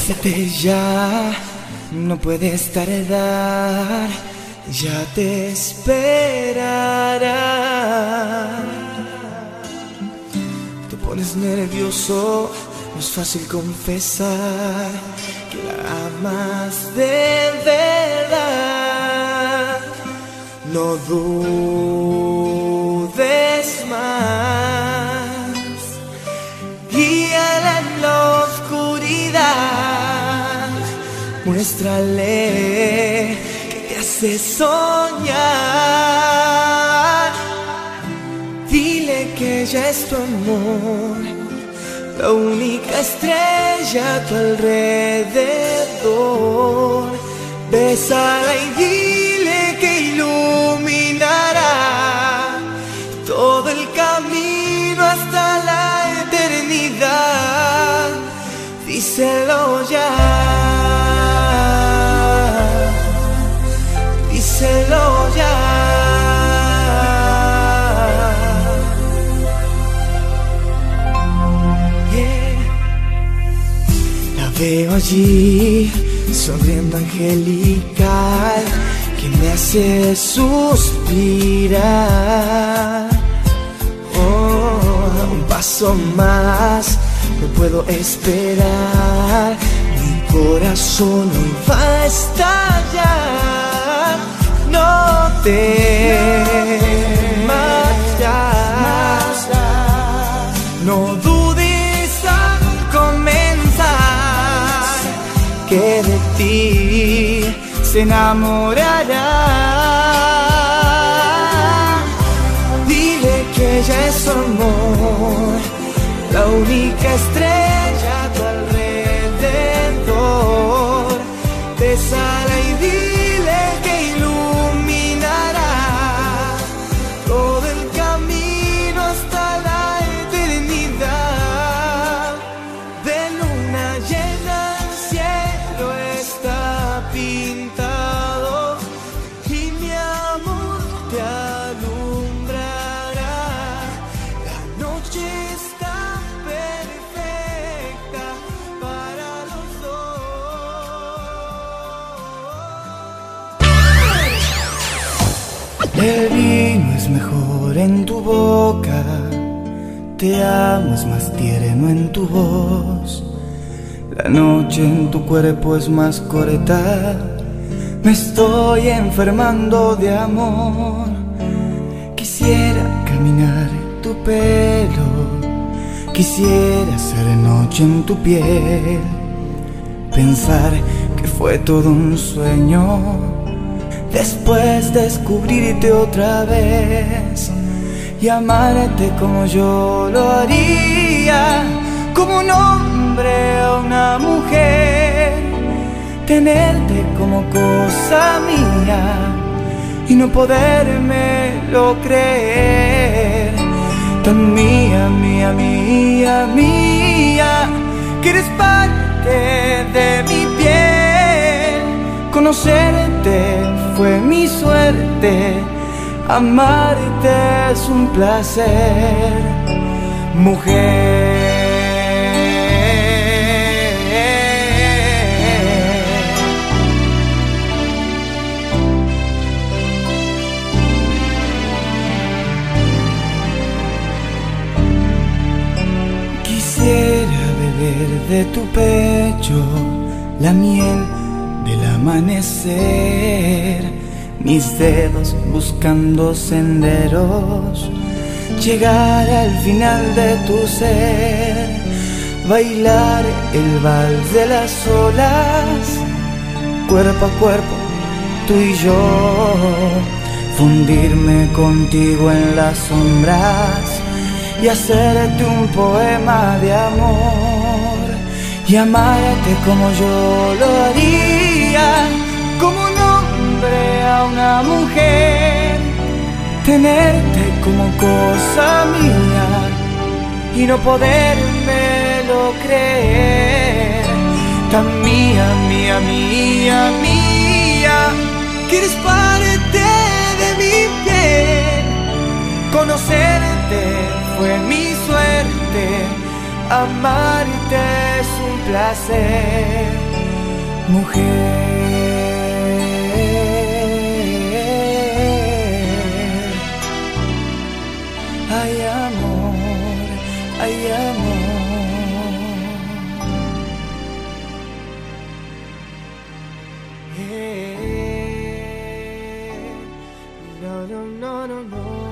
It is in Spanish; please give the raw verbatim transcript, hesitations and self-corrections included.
Vístete ya, no puedes tardar, ya te esperará. Te pones nervioso, no es fácil confesar que la amas de verdad. No dudes más, guíala en la oscuridad, muéstrale que te hace soñar. Dile que ella es tu amor, la única estrella a tu alrededor. Bésala y dile que iluminará todo el camino hasta la eternidad. Díselo ya, díselo ya. Veo allí, sonriendo angelical, que me hace suspirar. Oh, un paso más, no puedo esperar. Mi corazón hoy va a estallar. No te marchas, no dudes al comenzar, que de ti se enamorará. Dile que ella es su amor, la única estrella a tu alrededor. Bésala y dile que iluminará todo el camino hasta la eternidad. De luna llena el cielo está pintado y mi amor te alumbrará. La noche está perfecta para los dos. El vino es mejor en tu boca, te amo es más tierno en tu voz. La noche en tu cuerpo es más corta, me estoy enfermando de amor. Quisiera caminar tu pelo, quisiera ser noche en tu piel, pensar que fue todo un sueño, después descubrirte otra vez y amarte como yo lo haría, como un hombre a una mujer, tenerte como cosa mía y no podérmelo creer. Tan mía, mía, mía, mía, que eres parte de mi piel. Conocerte fue mi suerte, amarte es un placer, mujer. Quisiera beber de tu pecho la miel del amanecer, mis dedos buscando senderos, llegar al final de tu ser, bailar el vals de las olas, cuerpo a cuerpo, tú y yo, fundirme contigo en las sombras y hacerte un poema de amor y amarte como yo lo haría, como un hombre a una mujer, tenerte como cosa mía y no podérmelo creer. Tan mía, mía, mía, mía, que eres parte de mi piel. Conocerte fue mi suerte, amarte es un placer, mujer. Hay amor, hay amor. Yeah. No, no, no, no, no.